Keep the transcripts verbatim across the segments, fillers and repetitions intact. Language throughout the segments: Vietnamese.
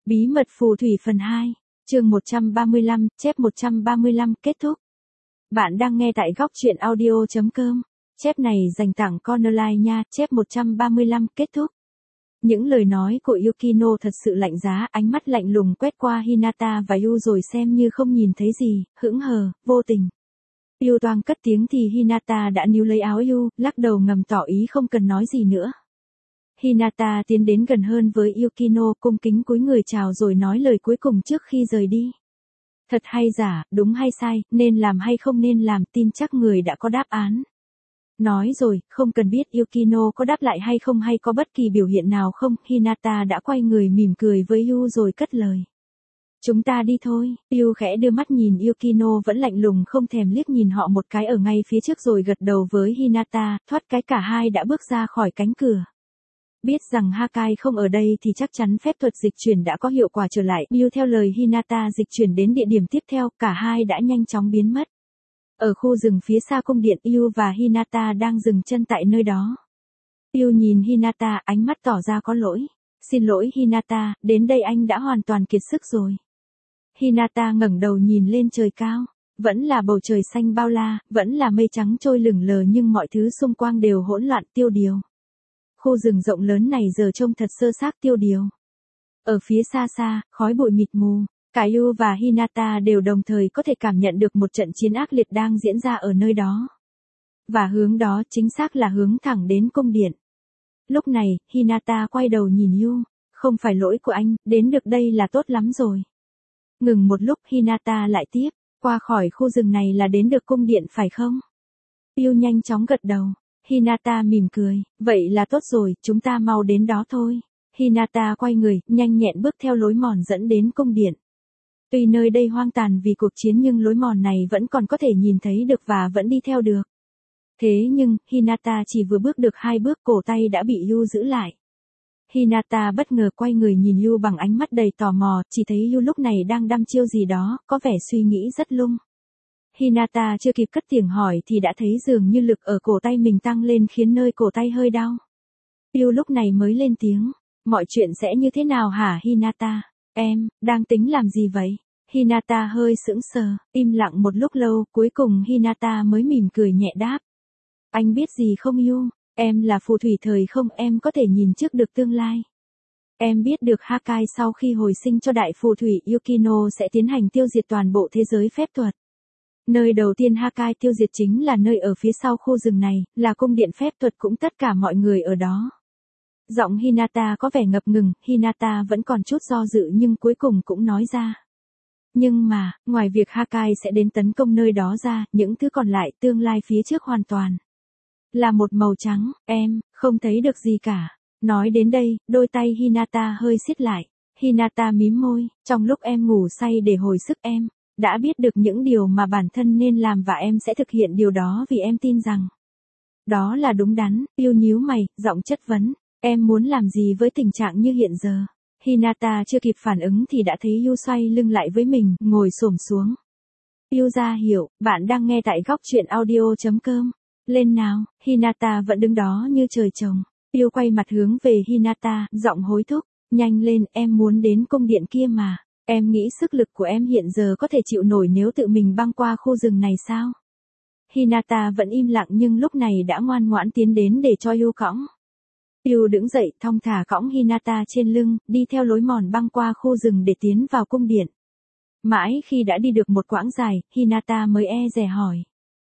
Bí mật phù thủy phần hai, chương một trăm ba mươi lăm, chép một trăm ba mươi lăm, kết thúc. Bạn đang nghe tại góc truyện audio chấm com. Chép này dành tặng Cornerline nha, chép một trăm ba mươi lăm, kết thúc. Những lời nói của Yukino thật sự lạnh giá, ánh mắt lạnh lùng quét qua Hinata và Yu rồi xem như không nhìn thấy gì, hững hờ, vô tình. Yu toang cất tiếng thì Hinata đã níu lấy áo Yu, lắc đầu ngầm tỏ ý không cần nói gì nữa. Hinata tiến đến gần hơn với Yukino, cung kính cúi người chào rồi nói lời cuối cùng trước khi rời đi. Thật hay giả, đúng hay sai, nên làm hay không nên làm, tin chắc người đã có đáp án. Nói rồi, không cần biết Yukino có đáp lại hay không hay có bất kỳ biểu hiện nào không, Hinata đã quay người mỉm cười với Yu rồi cất lời. Chúng ta đi thôi. Yu khẽ đưa mắt nhìn Yukino vẫn lạnh lùng không thèm liếc nhìn họ một cái ở ngay phía trước rồi gật đầu với Hinata, thoát cái cả hai đã bước ra khỏi cánh cửa. Biết rằng Hakai không ở đây thì chắc chắn phép thuật dịch chuyển đã có hiệu quả trở lại. Yu theo lời Hinata dịch chuyển đến địa điểm tiếp theo, cả hai đã nhanh chóng biến mất. Ở khu rừng phía xa cung điện, Yu và Hinata đang dừng chân tại nơi đó. Yu nhìn Hinata, ánh mắt tỏ ra có lỗi. Xin lỗi Hinata, đến đây anh đã hoàn toàn kiệt sức rồi. Hinata ngẩng đầu nhìn lên trời cao. Vẫn là bầu trời xanh bao la, vẫn là mây trắng trôi lửng lờ nhưng mọi thứ xung quanh đều hỗn loạn tiêu điều. Khu rừng rộng lớn này giờ trông thật sơ xác tiêu điều. Ở phía xa xa, khói bụi mịt mù, cả Yu và Hinata đều đồng thời có thể cảm nhận được một trận chiến ác liệt đang diễn ra ở nơi đó. Và hướng đó chính xác là hướng thẳng đến cung điện. Lúc này, Hinata quay đầu nhìn Yu, không phải lỗi của anh, đến được đây là tốt lắm rồi. Ngừng một lúc Hinata lại tiếp, qua khỏi khu rừng này là đến được cung điện phải không? Yu nhanh chóng gật đầu. Hinata mỉm cười, vậy là tốt rồi, chúng ta mau đến đó thôi. Hinata quay người, nhanh nhẹn bước theo lối mòn dẫn đến cung điện. Tuy nơi đây hoang tàn vì cuộc chiến nhưng lối mòn này vẫn còn có thể nhìn thấy được và vẫn đi theo được. Thế nhưng, Hinata chỉ vừa bước được hai bước cổ tay đã bị Yu giữ lại. Hinata bất ngờ quay người nhìn Yu bằng ánh mắt đầy tò mò, chỉ thấy Yu lúc này đang đăm chiêu gì đó, có vẻ suy nghĩ rất lung. Hinata chưa kịp cất tiếng hỏi thì đã thấy dường như lực ở cổ tay mình tăng lên khiến nơi cổ tay hơi đau. Yu lúc này mới lên tiếng, mọi chuyện sẽ như thế nào hả Hinata? Em, đang tính làm gì vậy? Hinata hơi sững sờ, im lặng một lúc lâu, cuối cùng Hinata mới mỉm cười nhẹ đáp. Anh biết gì không Yu, em là phù thủy thời không, em có thể nhìn trước được tương lai. Em biết được Hakai sau khi hồi sinh cho đại phù thủy Yukino sẽ tiến hành tiêu diệt toàn bộ thế giới phép thuật. Nơi đầu tiên Hakai tiêu diệt chính là nơi ở phía sau khu rừng này, là cung điện phép thuật cũng tất cả mọi người ở đó. Giọng Hinata có vẻ ngập ngừng, Hinata vẫn còn chút do dự nhưng cuối cùng cũng nói ra. Nhưng mà, ngoài việc Hakai sẽ đến tấn công nơi đó ra, những thứ còn lại tương lai phía trước hoàn toàn là một màu trắng, em, không thấy được gì cả. Nói đến đây, đôi tay Hinata hơi siết lại. Hinata mím môi, trong lúc em ngủ say để hồi sức em đã biết được những điều mà bản thân nên làm và em sẽ thực hiện điều đó vì em tin rằng đó là đúng đắn. Yu nhíu mày, giọng chất vấn, em muốn làm gì với tình trạng như hiện giờ? Hinata chưa kịp phản ứng thì đã thấy Yu xoay lưng lại với mình, ngồi xổm xuống. Yu ra hiểu, bạn đang nghe tại góc truyện audio chấm com. Lên nào, Hinata vẫn đứng đó như trời trồng. Yu quay mặt hướng về Hinata, giọng hối thúc, nhanh lên, em muốn đến cung điện kia mà. Em nghĩ sức lực của em hiện giờ có thể chịu nổi nếu tự mình băng qua khu rừng này sao? Hinata vẫn im lặng nhưng lúc này đã ngoan ngoãn tiến đến để cho Yu cõng. Yu đứng dậy, thong thả cõng Hinata trên lưng, đi theo lối mòn băng qua khu rừng để tiến vào cung điện. Mãi khi đã đi được một quãng dài, Hinata mới e dè hỏi.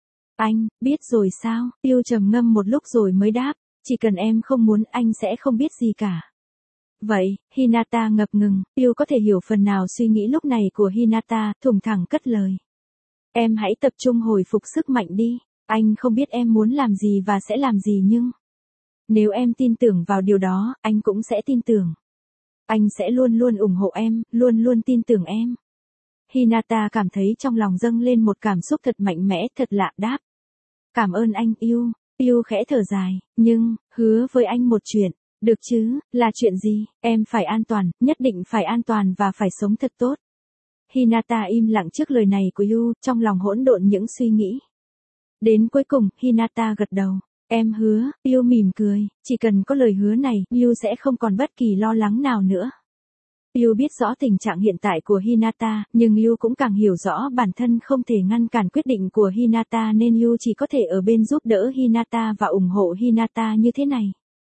Anh, biết rồi sao? Yu trầm ngâm một lúc rồi mới đáp, chỉ cần em không muốn anh sẽ không biết gì cả. Vậy, Hinata ngập ngừng, Yu có thể hiểu phần nào suy nghĩ lúc này của Hinata, thủng thẳng cất lời. Em hãy tập trung hồi phục sức mạnh đi, anh không biết em muốn làm gì và sẽ làm gì nhưng nếu em tin tưởng vào điều đó, anh cũng sẽ tin tưởng. Anh sẽ luôn luôn ủng hộ em, luôn luôn tin tưởng em. Hinata cảm thấy trong lòng dâng lên một cảm xúc thật mạnh mẽ, thật lạ, đáp. Cảm ơn anh, Yu. Yu khẽ thở dài, nhưng, hứa với anh một chuyện. Được chứ, là chuyện gì? Em phải an toàn, nhất định phải an toàn và phải sống thật tốt. Hinata im lặng trước lời này của Yu, trong lòng hỗn độn những suy nghĩ. Đến cuối cùng, Hinata gật đầu. Em hứa, Yu mỉm cười, chỉ cần có lời hứa này, Yu sẽ không còn bất kỳ lo lắng nào nữa. Yu biết rõ tình trạng hiện tại của Hinata, nhưng Yu cũng càng hiểu rõ bản thân không thể ngăn cản quyết định của Hinata nên Yu chỉ có thể ở bên giúp đỡ Hinata và ủng hộ Hinata như thế này.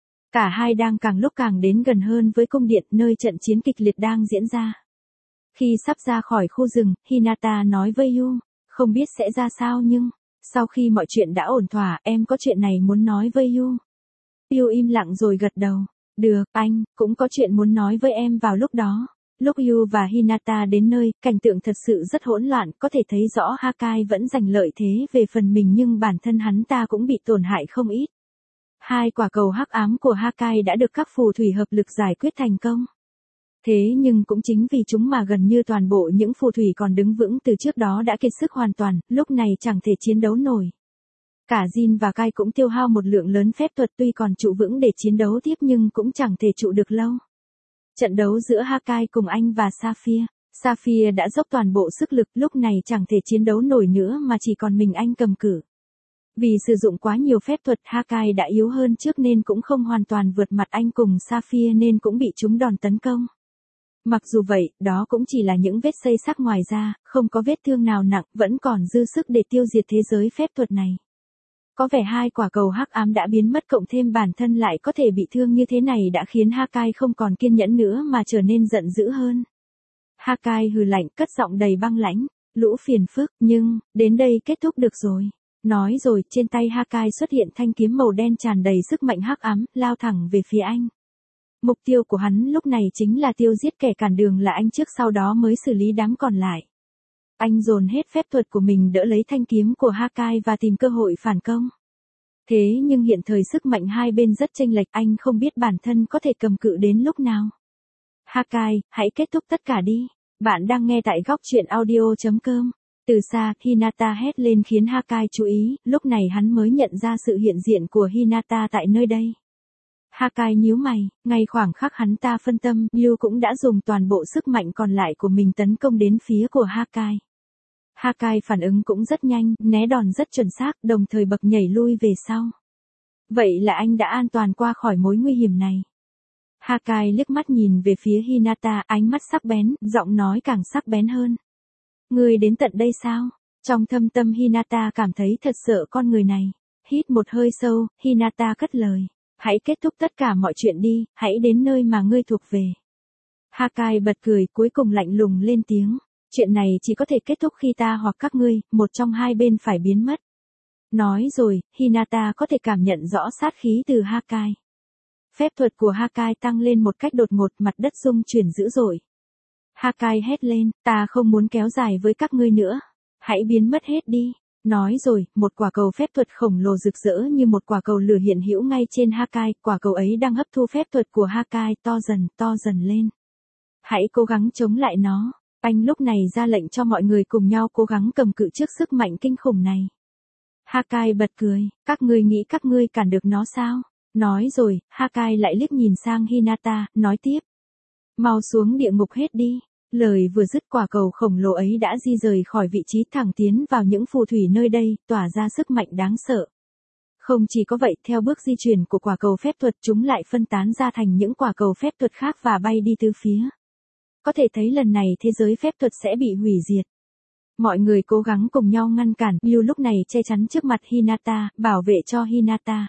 Cả hai đang càng lúc càng đến gần hơn với cung điện nơi trận chiến kịch liệt đang diễn ra. Khi sắp ra khỏi khu rừng, Hinata nói với Yu, không biết sẽ ra sao nhưng, sau khi mọi chuyện đã ổn thỏa, em có chuyện này muốn nói với Yu. Yu im lặng rồi gật đầu. Được, anh, cũng có chuyện muốn nói với em vào lúc đó. Lúc Yu và Hinata đến nơi, cảnh tượng thật sự rất hỗn loạn, có thể thấy rõ Hakai vẫn giành lợi thế về phần mình nhưng bản thân hắn ta cũng bị tổn hại không ít. Hai quả cầu hắc ám của Hakai đã được các phù thủy hợp lực giải quyết thành công. Thế nhưng cũng chính vì chúng mà gần như toàn bộ những phù thủy còn đứng vững từ trước đó đã kiệt sức hoàn toàn, lúc này chẳng thể chiến đấu nổi. Cả Jin và Kai cũng tiêu hao một lượng lớn phép thuật tuy còn trụ vững để chiến đấu tiếp nhưng cũng chẳng thể trụ được lâu. Trận đấu giữa Hakai cùng anh và Sapphire. Sapphire đã dốc toàn bộ sức lực lúc này chẳng thể chiến đấu nổi nữa mà chỉ còn mình anh cầm cự. Vì sử dụng quá nhiều phép thuật Hakai đã yếu hơn trước nên cũng không hoàn toàn vượt mặt anh cùng Sapphire nên cũng bị chúng đòn tấn công. Mặc dù vậy, đó cũng chỉ là những vết xây xắc ngoài ra, không có vết thương nào nặng, vẫn còn dư sức để tiêu diệt thế giới phép thuật này. Có vẻ hai quả cầu hắc ám đã biến mất cộng thêm bản thân lại có thể bị thương như thế này đã khiến Hakai không còn kiên nhẫn nữa mà trở nên giận dữ hơn. Hakai hừ lạnh cất giọng đầy băng lãnh, lũ phiền phức, nhưng, đến đây kết thúc được rồi. Nói rồi, trên tay Hakai xuất hiện thanh kiếm màu đen tràn đầy sức mạnh hắc ám, lao thẳng về phía anh. Mục tiêu của hắn lúc này chính là tiêu giết kẻ cản đường là anh trước sau đó mới xử lý đám còn lại. Anh dồn hết phép thuật của mình đỡ lấy thanh kiếm của Hakai và tìm cơ hội phản công. Thế nhưng hiện thời sức mạnh hai bên rất chênh lệch, anh không biết bản thân có thể cầm cự đến lúc nào. Hakai, hãy kết thúc tất cả đi. Bạn đang nghe tại góc truyện audio chấm com. Từ xa, Hinata hét lên khiến Hakai chú ý, lúc này hắn mới nhận ra sự hiện diện của Hinata tại nơi đây. Hakai nhíu mày, ngay khoảng khắc hắn ta phân tâm, Yu cũng đã dùng toàn bộ sức mạnh còn lại của mình tấn công đến phía của Hakai. Hakai phản ứng cũng rất nhanh, né đòn rất chuẩn xác, đồng thời bật nhảy lui về sau. Vậy là anh đã an toàn qua khỏi mối nguy hiểm này. Hakai liếc mắt nhìn về phía Hinata, ánh mắt sắc bén, giọng nói càng sắc bén hơn. Ngươi đến tận đây sao? Trong thâm tâm Hinata cảm thấy thật sợ con người này. Hít một hơi sâu, Hinata cất lời. Hãy kết thúc tất cả mọi chuyện đi, hãy đến nơi mà ngươi thuộc về. Hakai bật cười, cuối cùng lạnh lùng lên tiếng. Chuyện này chỉ có thể kết thúc khi ta hoặc các ngươi, một trong hai bên phải biến mất. Nói rồi, Hinata có thể cảm nhận rõ sát khí từ Hakai. Phép thuật của Hakai tăng lên một cách đột ngột, mặt đất rung chuyển dữ dội. Hakai hét lên, ta không muốn kéo dài với các ngươi nữa. Hãy biến mất hết đi. Nói rồi, một quả cầu phép thuật khổng lồ rực rỡ như một quả cầu lửa hiện hữu ngay trên Hakai, quả cầu ấy đang hấp thu phép thuật của Hakai to dần, to dần lên. Hãy cố gắng chống lại nó. Anh lúc này ra lệnh cho mọi người cùng nhau cố gắng cầm cự trước sức mạnh kinh khủng này. Hakai bật cười, các ngươi nghĩ các ngươi cản được nó sao? Nói rồi, Hakai lại liếc nhìn sang Hinata, nói tiếp. Mau xuống địa ngục hết đi. Lời vừa dứt quả cầu khổng lồ ấy đã di rời khỏi vị trí thẳng tiến vào những phù thủy nơi đây, tỏa ra sức mạnh đáng sợ. Không chỉ có vậy, theo bước di chuyển của quả cầu phép thuật chúng lại phân tán ra thành những quả cầu phép thuật khác và bay đi tứ phía. Có thể thấy lần này thế giới phép thuật sẽ bị hủy diệt. Mọi người cố gắng cùng nhau ngăn cản, Yu lúc này che chắn trước mặt Hinata, bảo vệ cho Hinata.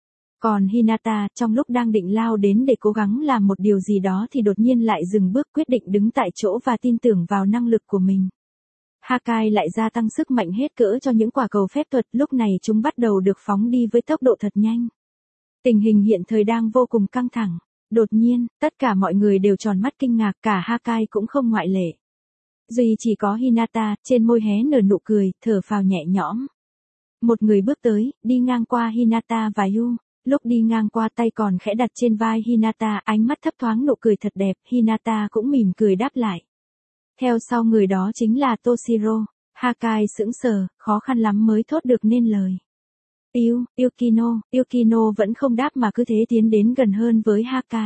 Còn Hinata, trong lúc đang định lao đến để cố gắng làm một điều gì đó thì đột nhiên lại dừng bước quyết định đứng tại chỗ và tin tưởng vào năng lực của mình. Hakai lại gia tăng sức mạnh hết cỡ cho những quả cầu phép thuật, lúc này chúng bắt đầu được phóng đi với tốc độ thật nhanh. Tình hình hiện thời đang vô cùng căng thẳng. Đột nhiên, tất cả mọi người đều tròn mắt kinh ngạc, cả Hakai cũng không ngoại lệ. Duy chỉ có Hinata, trên môi hé nở nụ cười, thở phào nhẹ nhõm. Một người bước tới, đi ngang qua Hinata và Yu. Lúc đi ngang qua tay còn khẽ đặt trên vai Hinata, ánh mắt thấp thoáng nụ cười thật đẹp, Hinata cũng mỉm cười đáp lại. Theo sau người đó chính là Toshiro. Hakai sững sờ, khó khăn lắm mới thốt được nên lời. Yu, Yukino, Yukino vẫn không đáp mà cứ thế tiến đến gần hơn với Hakai.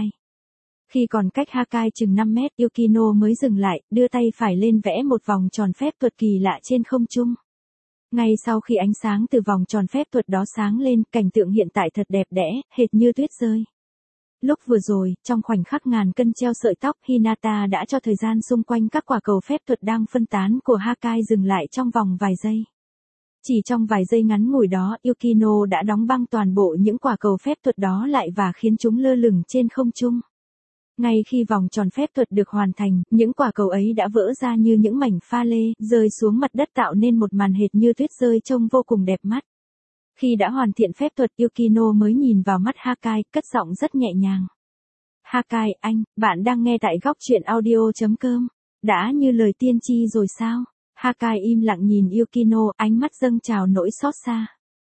Khi còn cách Hakai chừng năm mét, Yukino mới dừng lại, đưa tay phải lên vẽ một vòng tròn phép thuật kỳ lạ trên không trung. Ngay sau khi ánh sáng từ vòng tròn phép thuật đó sáng lên, cảnh tượng hiện tại thật đẹp đẽ, hệt như tuyết rơi. Lúc vừa rồi, trong khoảnh khắc ngàn cân treo sợi tóc, Hinata đã cho thời gian xung quanh các quả cầu phép thuật đang phân tán của Hakai dừng lại trong vòng vài giây. Chỉ trong vài giây ngắn ngủi đó, Yukino đã đóng băng toàn bộ những quả cầu phép thuật đó lại và khiến chúng lơ lửng trên không trung. Ngay khi vòng tròn phép thuật được hoàn thành, những quả cầu ấy đã vỡ ra như những mảnh pha lê, rơi xuống mặt đất tạo nên một màn hệt như tuyết rơi trông vô cùng đẹp mắt. Khi đã hoàn thiện phép thuật, Yukino mới nhìn vào mắt Hakai, cất giọng rất nhẹ nhàng. Hakai, anh, bạn đang nghe tại góc truyện audio.com. Đã như lời tiên tri rồi sao? Hakai im lặng nhìn Yukino, ánh mắt dâng trào nỗi xót xa.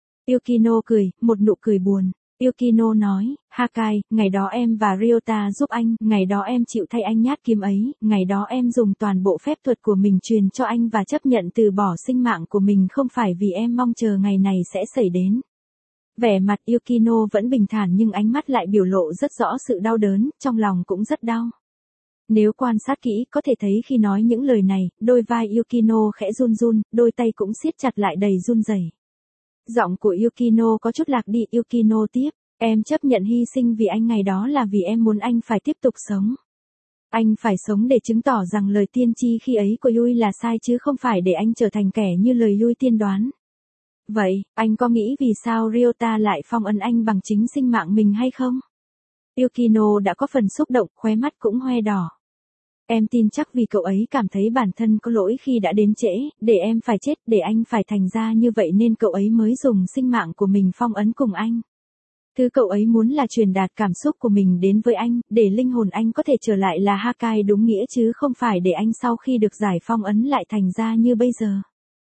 Yukino cười, một nụ cười buồn. Yukino nói, Hakai, ngày đó em và Ryota giúp anh, ngày đó em chịu thay anh nhát kiếm ấy, ngày đó em dùng toàn bộ phép thuật của mình truyền cho anh và chấp nhận từ bỏ sinh mạng của mình không phải vì em mong chờ ngày này sẽ xảy đến. Vẻ mặt Yukino vẫn bình thản nhưng ánh mắt lại biểu lộ rất rõ sự đau đớn, trong lòng cũng rất đau. Nếu quan sát kỹ, có thể thấy khi nói những lời này, đôi vai Yukino khẽ run run, đôi tay cũng siết chặt lại đầy run rẩy. Giọng của Yukino có chút lạc đi. Yukino tiếp, em chấp nhận hy sinh vì anh ngày đó là vì em muốn anh phải tiếp tục sống. Anh phải sống để chứng tỏ rằng lời tiên tri khi ấy của Yui là sai chứ không phải để anh trở thành kẻ như lời Yui tiên đoán. Vậy, anh có nghĩ vì sao Ryota lại phong ấn anh bằng chính sinh mạng mình hay không? Yukino đã có phần xúc động, khóe mắt cũng hoe đỏ. Em tin chắc vì cậu ấy cảm thấy bản thân có lỗi khi đã đến trễ, để em phải chết, để anh phải thành ra như vậy nên cậu ấy mới dùng sinh mạng của mình phong ấn cùng anh. Thứ cậu ấy muốn là truyền đạt cảm xúc của mình đến với anh, để linh hồn anh có thể trở lại là Hakai đúng nghĩa chứ không phải để anh sau khi được giải phong ấn lại thành ra như bây giờ.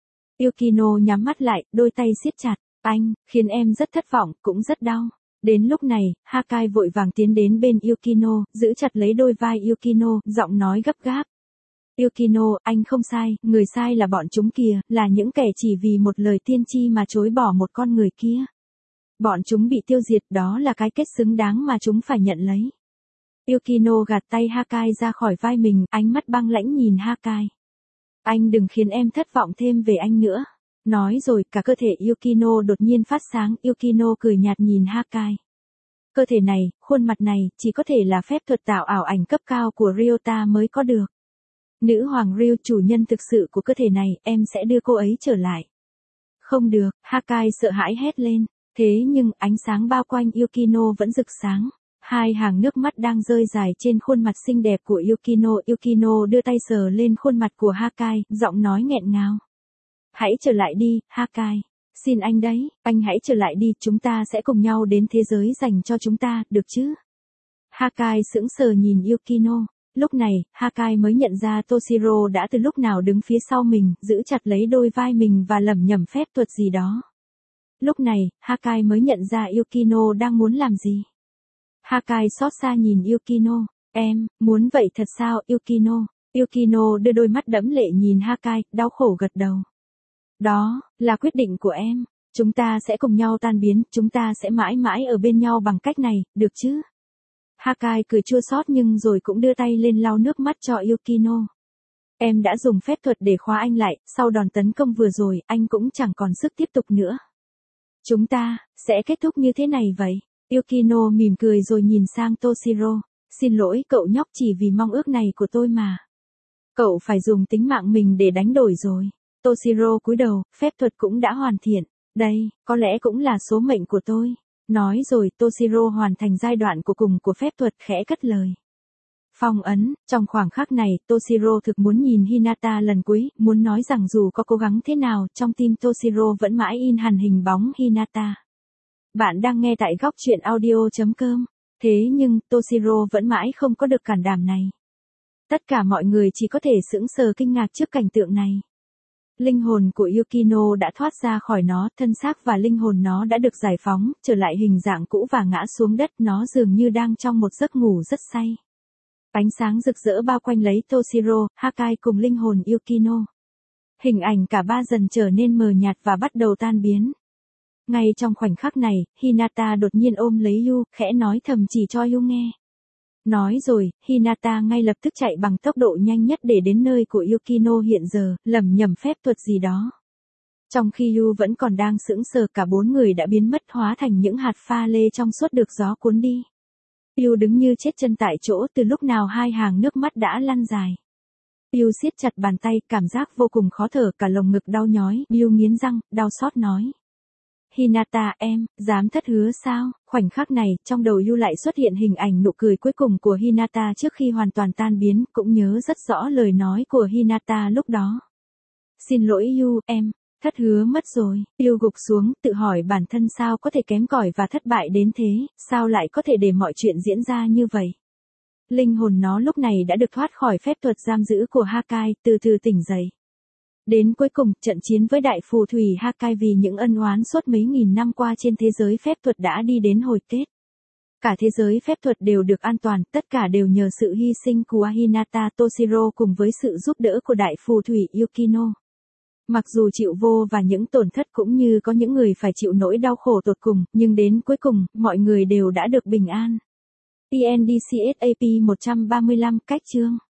Yukino nhắm mắt lại, đôi tay siết chặt. Anh, khiến em rất thất vọng, cũng rất đau. Đến lúc này, Hakai vội vàng tiến đến bên Yukino, giữ chặt lấy đôi vai Yukino, giọng nói gấp gáp. Yukino, anh không sai, người sai là bọn chúng kìa, là những kẻ chỉ vì một lời tiên tri mà chối bỏ một con người kia. Bọn chúng bị tiêu diệt, đó là cái kết xứng đáng mà chúng phải nhận lấy. Yukino gạt tay Hakai ra khỏi vai mình, ánh mắt băng lãnh nhìn Hakai. Anh đừng khiến em thất vọng thêm về anh nữa. Nói rồi, cả cơ thể Yukino đột nhiên phát sáng, Yukino cười nhạt nhìn Hakai. Cơ thể này, khuôn mặt này, chỉ có thể là phép thuật tạo ảo ảnh cấp cao của Ryota mới có được. Nữ hoàng Ryu, chủ nhân thực sự của cơ thể này, em sẽ đưa cô ấy trở lại. Không được, Hakai sợ hãi hét lên. Thế nhưng, ánh sáng bao quanh Yukino vẫn rực sáng. Hai hàng nước mắt đang rơi dài trên khuôn mặt xinh đẹp của Yukino. Yukino đưa tay sờ lên khuôn mặt của Hakai, giọng nói nghẹn ngào. Hãy trở lại đi, Hakai. Xin anh đấy, anh hãy trở lại đi, chúng ta sẽ cùng nhau đến thế giới dành cho chúng ta, được chứ? Hakai sững sờ nhìn Yukino. Lúc này, Hakai mới nhận ra Toshiro đã từ lúc nào đứng phía sau mình, giữ chặt lấy đôi vai mình và lẩm nhẩm phép thuật gì đó. Lúc này, Hakai mới nhận ra Yukino đang muốn làm gì. Hakai xót xa nhìn Yukino. Em, muốn vậy thật sao, Yukino? Yukino đưa đôi mắt đẫm lệ nhìn Hakai, đau khổ gật đầu. Đó, là quyết định của em. Chúng ta sẽ cùng nhau tan biến, chúng ta sẽ mãi mãi ở bên nhau bằng cách này, được chứ? Hakai cười chua xót nhưng rồi cũng đưa tay lên lau nước mắt cho Yukino. Em đã dùng phép thuật để khóa anh lại, sau đòn tấn công vừa rồi, anh cũng chẳng còn sức tiếp tục nữa. Chúng ta, sẽ kết thúc như thế này vậy. Yukino mỉm cười rồi nhìn sang Toshiro. Xin lỗi cậu nhóc, chỉ vì mong ước này của tôi mà. Cậu phải dùng tính mạng mình để đánh đổi rồi. Toshiro cúi đầu, phép thuật cũng đã hoàn thiện. Đây, có lẽ cũng là số mệnh của tôi. Nói rồi, Toshiro hoàn thành giai đoạn cuối cùng của phép thuật, khẽ cất lời. Phong ấn, trong khoảng khắc này, Toshiro thực muốn nhìn Hinata lần cuối, muốn nói rằng dù có cố gắng thế nào, trong tim Toshiro vẫn mãi in hằn hình bóng Hinata. Bạn đang nghe tại góc truyện audio.com. Thế nhưng, Toshiro vẫn mãi không có được can đảm này. Tất cả mọi người chỉ có thể sững sờ kinh ngạc trước cảnh tượng này. Linh hồn của Yukino đã thoát ra khỏi nó, thân xác và linh hồn nó đã được giải phóng, trở lại hình dạng cũ và ngã xuống đất, nó dường như đang trong một giấc ngủ rất say. Ánh sáng rực rỡ bao quanh lấy Toshiro, Hakai cùng linh hồn Yukino. Hình ảnh cả ba dần trở nên mờ nhạt và bắt đầu tan biến. Ngay trong khoảnh khắc này, Hinata đột nhiên ôm lấy Yu, khẽ nói thầm chỉ cho Yu nghe. Nói rồi, Hinata ngay lập tức chạy bằng tốc độ nhanh nhất để đến nơi của Yukino hiện giờ, lẩm nhẩm phép thuật gì đó. Trong khi Yu vẫn còn đang sững sờ, cả bốn người đã biến mất hóa thành những hạt pha lê trong suốt được gió cuốn đi. Yêu đứng như chết chân tại chỗ, từ lúc nào hai hàng nước mắt đã lăn dài. Yêu siết chặt bàn tay, cảm giác vô cùng khó thở, cả lồng ngực đau nhói. Yêu nghiến răng, đau xót nói. Hinata em, dám thất hứa sao? Khoảnh khắc này, trong đầu Yu lại xuất hiện hình ảnh nụ cười cuối cùng của Hinata trước khi hoàn toàn tan biến, cũng nhớ rất rõ lời nói của Hinata lúc đó. Xin lỗi Yu, em, thất hứa mất rồi. Yu gục xuống, tự hỏi bản thân sao có thể kém cỏi và thất bại đến thế, sao lại có thể để mọi chuyện diễn ra như vậy. Linh hồn nó lúc này đã được thoát khỏi phép thuật giam giữ của Hakai, từ từ tỉnh dậy. Đến cuối cùng, trận chiến với đại phù thủy Hakai vì những ân oán suốt mấy nghìn năm qua trên thế giới phép thuật đã đi đến hồi kết. Cả thế giới phép thuật đều được an toàn, tất cả đều nhờ sự hy sinh của Hinata Toshiro cùng với sự giúp đỡ của đại phù thủy Yukino. Mặc dù chịu vô và những tổn thất cũng như có những người phải chịu nỗi đau khổ tột cùng, nhưng đến cuối cùng, mọi người đều đã được bình an. i en đê xê ét a pê một trăm ba mươi lăm cách chương